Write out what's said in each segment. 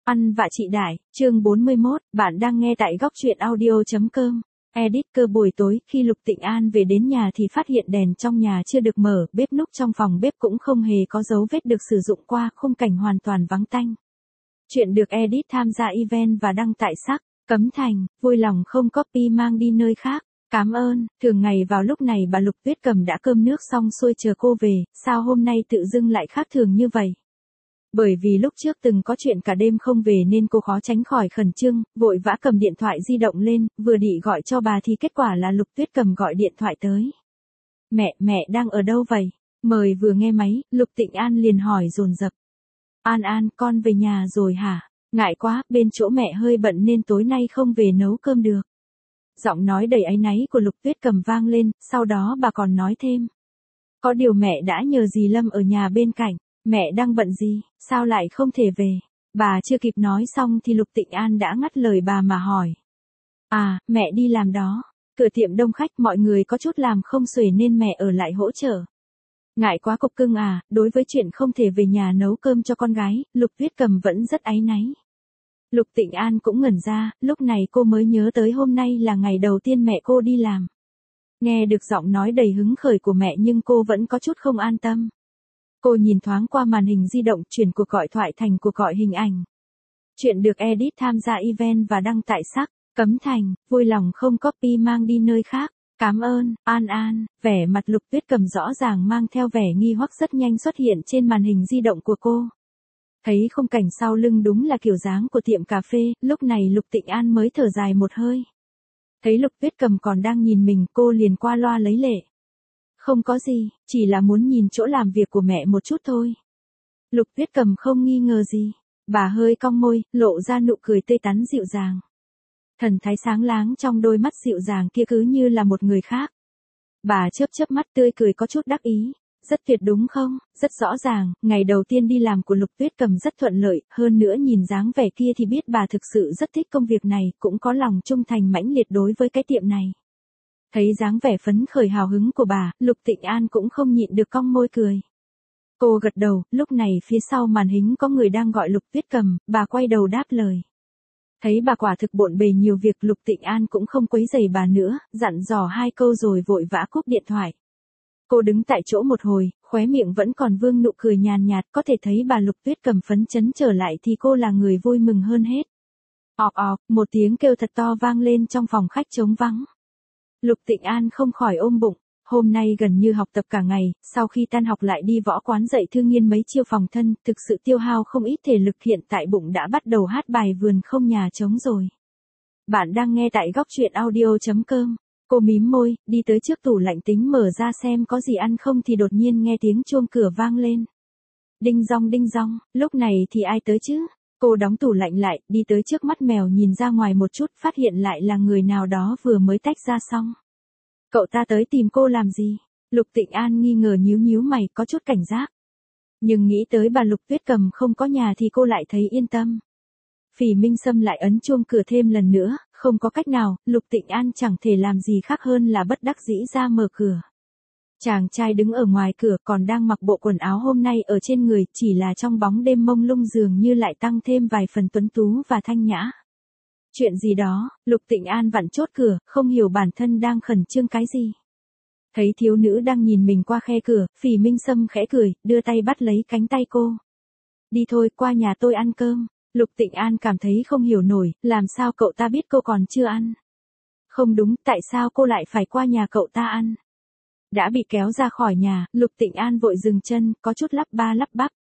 Ăn vạ chị Đại, chương 41, bạn đang nghe tại góc truyện audio.com. Edit cơ buổi tối, khi Lục Tịnh An về đến nhà thì phát hiện đèn trong nhà chưa được mở, bếp núc trong phòng bếp cũng không hề có dấu vết được sử dụng qua, khung cảnh hoàn toàn vắng tanh. Chuyện được edit tham gia event và đăng tại sắc, Cấm Thành, vui lòng không copy mang đi nơi khác. Cảm ơn, thường ngày vào lúc này bà Lục Tuyết Cầm đã cơm nước xong xuôi chờ cô về, sao hôm nay tự dưng lại khác thường như vậy? Bởi vì lúc trước từng có chuyện cả đêm không về nên cô khó tránh khỏi khẩn trương, vội vã cầm điện thoại di động lên, vừa định gọi cho bà thì kết quả là Lục Tuyết Cầm gọi điện thoại tới. Mẹ đang ở đâu vậy? Mời vừa nghe máy, Lục Tịnh An liền hỏi dồn dập. An, con về nhà rồi hả? Ngại quá, bên chỗ mẹ hơi bận nên tối nay không về nấu cơm được. Giọng nói đầy áy náy của Lục Tuyết Cầm vang lên, sau đó bà còn nói thêm. Có điều mẹ đã nhờ dì Lâm ở nhà bên cạnh. Mẹ đang bận gì, sao lại không thể về? Bà chưa kịp nói xong thì Lục Tịnh An đã ngắt lời bà mà hỏi. Mẹ đi làm đó. Cửa tiệm đông khách mọi người có chút làm không xuể nên mẹ ở lại hỗ trợ. Ngại quá cục cưng đối với chuyện không thể về nhà nấu cơm cho con gái, Lục Tuyết Cầm vẫn rất áy náy. Lục Tịnh An cũng ngẩn ra, lúc này cô mới nhớ tới hôm nay là ngày đầu tiên mẹ cô đi làm. Nghe được giọng nói đầy hứng khởi của mẹ nhưng cô vẫn có chút không an tâm. Cô nhìn thoáng qua màn hình di động, chuyển cuộc gọi thoại thành cuộc gọi hình ảnh. Chuyện được edit tham gia event và đăng tại sắc, Cấm Thành, vui lòng không copy mang đi nơi khác. Cảm ơn, An, vẻ mặt Lục Tuyết Cầm rõ ràng mang theo vẻ nghi hoặc rất nhanh xuất hiện trên màn hình di động của cô. Thấy khung cảnh sau lưng đúng là kiểu dáng của tiệm cà phê, lúc này Lục Tịnh An mới thở dài một hơi. Thấy Lục Tuyết Cầm còn đang nhìn mình, cô liền qua loa lấy lệ. Không có gì, chỉ là muốn nhìn chỗ làm việc của mẹ một chút thôi. Lục Tuyết Cầm không nghi ngờ gì. Bà hơi cong môi, lộ ra nụ cười tươi tắn dịu dàng. Thần thái sáng láng trong đôi mắt dịu dàng kia cứ như là một người khác. Bà chớp mắt tươi cười có chút đắc ý. Rất tuyệt đúng không? Rất rõ ràng, ngày đầu tiên đi làm của Lục Tuyết Cầm rất thuận lợi, hơn nữa nhìn dáng vẻ kia thì biết bà thực sự rất thích công việc này, cũng có lòng trung thành mãnh liệt đối với cái tiệm này. Thấy dáng vẻ phấn khởi hào hứng của bà, Lục Tịnh An cũng không nhịn được cong môi cười. Cô gật đầu, lúc này phía sau màn hình có người đang gọi Lục Tuyết Cầm, bà quay đầu đáp lời. Thấy bà quả thực bộn bề nhiều việc, Lục Tịnh An cũng không quấy rầy bà nữa, dặn dò hai câu rồi vội vã cúp điện thoại. Cô đứng tại chỗ một hồi, khóe miệng vẫn còn vương nụ cười nhàn nhạt, có thể thấy bà Lục Tuyết Cầm phấn chấn trở lại thì cô là người vui mừng hơn hết. Một tiếng kêu thật to vang lên trong phòng khách trống vắng. Lục Tịnh An không khỏi ôm bụng, hôm nay gần như học tập cả ngày, sau khi tan học lại đi võ quán dạy thương nghiên mấy chiêu phòng thân, thực sự tiêu hao không ít thể lực, hiện tại bụng đã bắt đầu hát bài vườn không nhà trống rồi. Bạn đang nghe tại góc truyện audio.com. Cô mím môi, đi tới trước tủ lạnh tính mở ra xem có gì ăn không thì đột nhiên nghe tiếng chuông cửa vang lên. Đinh dong, lúc này thì ai tới chứ? Cô đóng tủ lạnh lại, đi tới trước mắt mèo nhìn ra ngoài một chút, phát hiện lại là người nào đó vừa mới tách ra xong. Cậu ta tới tìm cô làm gì? Lục Tịnh An nghi ngờ nhíu mày, có chút cảnh giác. Nhưng nghĩ tới bà Lục Tuyết Cầm không có nhà thì cô lại thấy yên tâm. Phỉ Minh Sâm lại ấn chuông cửa thêm lần nữa, không có cách nào, Lục Tịnh An chẳng thể làm gì khác hơn là bất đắc dĩ ra mở cửa. Chàng trai đứng ở ngoài cửa còn đang mặc bộ quần áo hôm nay ở trên người, chỉ là trong bóng đêm mông lung dường như lại tăng thêm vài phần tuấn tú và thanh nhã. Chuyện gì đó, Lục Tịnh An vặn chốt cửa, không hiểu bản thân đang khẩn trương cái gì. Thấy thiếu nữ đang nhìn mình qua khe cửa, Phỉ Minh Sâm khẽ cười, đưa tay bắt lấy cánh tay cô. Đi thôi, qua nhà tôi ăn cơm. Lục Tịnh An cảm thấy không hiểu nổi, làm sao cậu ta biết cô còn chưa ăn? Không đúng, tại sao cô lại phải qua nhà cậu ta ăn? Đã bị kéo ra khỏi nhà, Lục Tịnh An vội dừng chân, có chút lắp ba lắp bắp.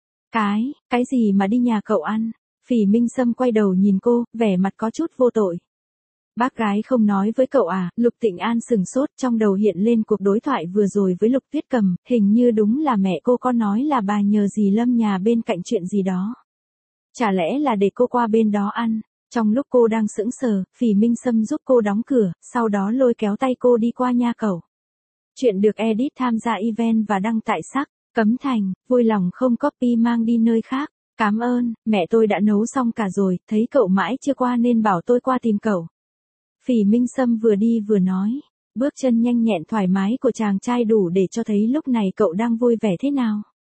Cái gì mà đi nhà cậu ăn? Phỉ Minh Sâm quay đầu nhìn cô, vẻ mặt có chút vô tội. Bác gái không nói với cậu à? Lục Tịnh An sừng sốt, trong đầu hiện lên cuộc đối thoại vừa rồi với Lục Tuyết Cầm, hình như đúng là mẹ cô có nói là bà nhờ dì Lâm nhà bên cạnh chuyện gì đó. Chả lẽ là để cô qua bên đó ăn? Trong lúc cô đang sững sờ, Phỉ Minh Sâm giúp cô đóng cửa, sau đó lôi kéo tay cô đi qua nhà cậu. Chuyện được edit tham gia event và đăng tại sắc, Cấm Thành, vui lòng không copy mang đi nơi khác. Cảm ơn, mẹ tôi đã nấu xong cả rồi, thấy cậu mãi chưa qua nên bảo tôi qua tìm cậu. Phỉ Minh Sâm vừa đi vừa nói, bước chân nhanh nhẹn thoải mái của chàng trai đủ để cho thấy lúc này cậu đang vui vẻ thế nào.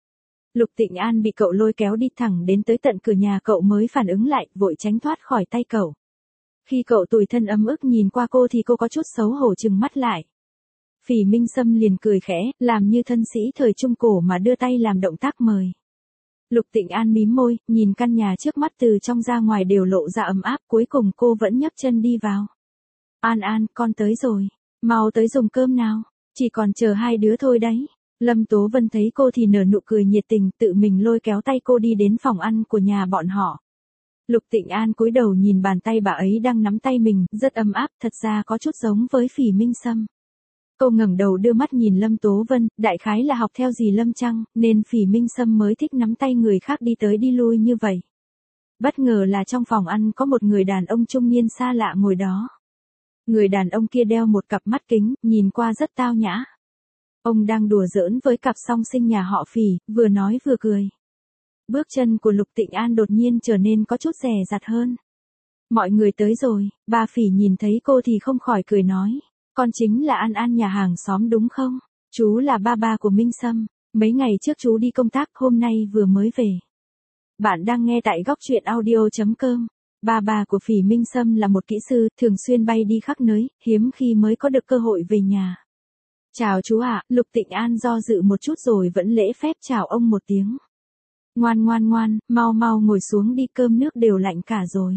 Lục Tịnh An bị cậu lôi kéo đi thẳng đến tới tận cửa nhà cậu mới phản ứng lại, vội tránh thoát khỏi tay cậu. Khi cậu tủi thân ấm ức nhìn qua cô thì cô có chút xấu hổ trừng mắt lại. Phỉ Minh Sâm liền cười khẽ, làm như thân sĩ thời trung cổ mà đưa tay làm động tác mời. Lục Tịnh An mím môi, nhìn căn nhà trước mắt từ trong ra ngoài đều lộ ra ấm áp, cuối cùng cô vẫn nhấc chân đi vào. An An, con tới rồi, mau tới dùng cơm nào, chỉ còn chờ hai đứa thôi đấy. Lâm Tố Vân thấy cô thì nở nụ cười nhiệt tình, tự mình lôi kéo tay cô đi đến phòng ăn của nhà bọn họ. Lục Tịnh An cúi đầu nhìn bàn tay bà ấy đang nắm tay mình, rất ấm áp, thật ra có chút giống với Phỉ Minh Sâm. Cô ngẩng đầu đưa mắt nhìn Lâm Tố Vân, đại khái là học theo dì Lâm Trăng, nên Phỉ Minh Sâm mới thích nắm tay người khác đi tới đi lui như vậy. Bất ngờ là trong phòng ăn có một người đàn ông trung niên xa lạ ngồi đó. Người đàn ông kia đeo một cặp mắt kính, nhìn qua rất tao nhã. Ông đang đùa giỡn với cặp song sinh nhà họ Phỉ, vừa nói vừa cười. Bước chân của Lục Tịnh An đột nhiên trở nên có chút dè dặt hơn. Mọi người tới rồi, bà Phỉ nhìn thấy cô thì không khỏi cười nói. Con chính là An An nhà hàng xóm đúng không? Chú là ba của Minh Sâm, mấy ngày trước chú đi công tác, hôm nay vừa mới về. Bạn đang nghe tại góc truyện audio.com. Ba của Phỉ Minh Sâm là một kỹ sư, thường xuyên bay đi khắp nơi, hiếm khi mới có được cơ hội về nhà. Chào chú ạ, Lục Tịnh An do dự một chút rồi vẫn lễ phép chào ông một tiếng. Ngoan, mau ngồi xuống đi, cơm nước đều lạnh cả rồi.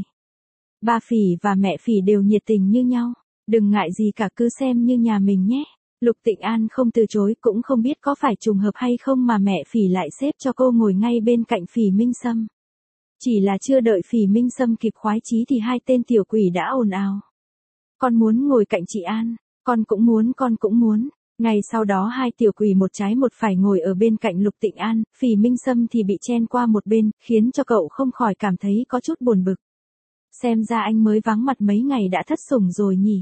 Ba Phỉ và mẹ Phỉ đều nhiệt tình như nhau. Đừng ngại gì cả, cứ xem như nhà mình nhé. Lục Tịnh An không từ chối, cũng không biết có phải trùng hợp hay không mà mẹ Phỉ lại xếp cho cô ngồi ngay bên cạnh Phỉ Minh Sâm. Chỉ là chưa đợi Phỉ Minh Sâm kịp khoái chí thì hai tên tiểu quỷ đã ồn ào. Con muốn ngồi cạnh chị An, con cũng muốn. Ngày sau đó hai tiểu quỷ một trái một phải ngồi ở bên cạnh Lục Tịnh An, Phỉ Minh Sâm thì bị chen qua một bên, khiến cho cậu không khỏi cảm thấy có chút buồn bực. Xem ra anh mới vắng mặt mấy ngày đã thất sủng rồi nhỉ.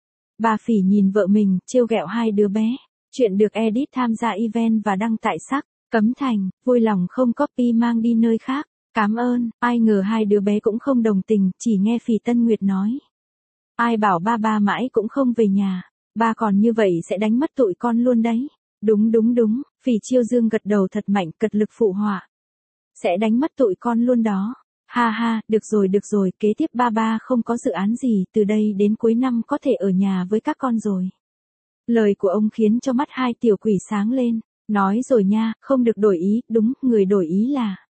Bà Phỉ nhìn vợ mình, trêu ghẹo hai đứa bé. Chuyện được edit tham gia event và đăng tại Sắc, Cấm Thành, vui lòng không copy mang đi nơi khác. Cảm ơn, ai ngờ hai đứa bé cũng không đồng tình, chỉ nghe Phỉ Tân Nguyệt nói. Ai bảo ba mãi cũng không về nhà, ba còn như vậy sẽ đánh mất tụi con luôn đấy. Đúng, Phỉ Chiêu Dương gật đầu thật mạnh, cật lực phụ họa. Sẽ đánh mất tụi con luôn đó. Ha, được rồi, kế tiếp ba không có dự án gì, từ đây đến cuối năm có thể ở nhà với các con rồi. Lời của ông khiến cho mắt hai tiểu quỷ sáng lên, nói rồi nha, không được đổi ý, đúng, người đổi ý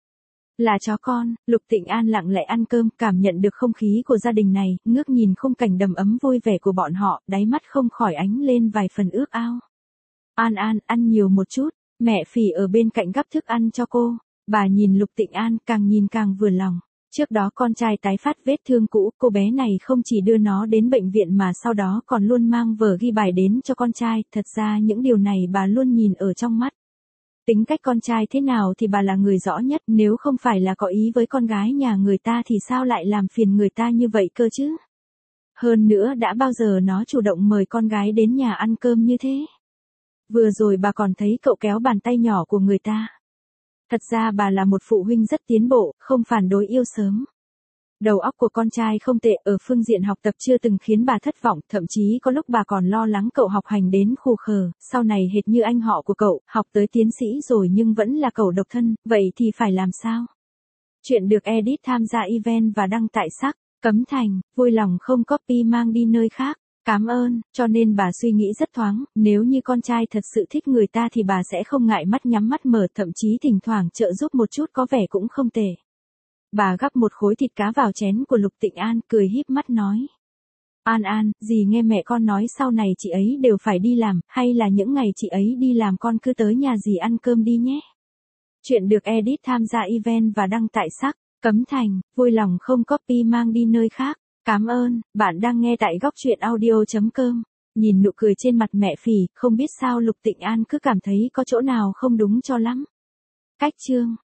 là chó con. Lục Tịnh An lặng lẽ ăn cơm, cảm nhận được không khí của gia đình này, ngước nhìn khung cảnh đầm ấm vui vẻ của bọn họ, đáy mắt không khỏi ánh lên vài phần ước ao. An, ăn nhiều một chút, mẹ Phỉ ở bên cạnh gắp thức ăn cho cô. Bà nhìn Lục Tịnh An, càng nhìn càng vừa lòng. Trước đó con trai tái phát vết thương cũ, cô bé này không chỉ đưa nó đến bệnh viện mà sau đó còn luôn mang vở ghi bài đến cho con trai, thật ra những điều này bà luôn nhìn ở trong mắt. Tính cách con trai thế nào thì bà là người rõ nhất, nếu không phải là có ý với con gái nhà người ta thì sao lại làm phiền người ta như vậy cơ chứ? Hơn nữa đã bao giờ nó chủ động mời con gái đến nhà ăn cơm như thế? Vừa rồi bà còn thấy cậu kéo bàn tay nhỏ của người ta. Thật ra bà là một phụ huynh rất tiến bộ, không phản đối yêu sớm. Đầu óc của con trai không tệ, ở phương diện học tập chưa từng khiến bà thất vọng, thậm chí có lúc bà còn lo lắng cậu học hành đến khù khờ, sau này hệt như anh họ của cậu, học tới tiến sĩ rồi nhưng vẫn là cậu độc thân, vậy thì phải làm sao? Chuyện được edit tham gia event và đăng tại Sắc, Cấm Thành, vui lòng không copy mang đi nơi khác. Cảm ơn, cho nên bà suy nghĩ rất thoáng, nếu như con trai thật sự thích người ta thì bà sẽ không ngại mắt nhắm mắt mở, thậm chí thỉnh thoảng trợ giúp một chút có vẻ cũng không tệ. Bà gắp một khối thịt cá vào chén của Lục Tịnh An, cười híp mắt nói. An, dì nghe mẹ con nói sau này chị ấy đều phải đi làm, hay là những ngày chị ấy đi làm con cứ tới nhà dì ăn cơm đi nhé. Chuyện được edit tham gia event và đăng tại Sắc, Cấm Thành, vui lòng không copy mang đi nơi khác. Cảm ơn, bạn đang nghe tại góc truyện audio.com. Nhìn nụ cười trên mặt mẹ Phỉ, không biết sao Lục Tịnh An cứ cảm thấy có chỗ nào không đúng cho lắm. Cách chương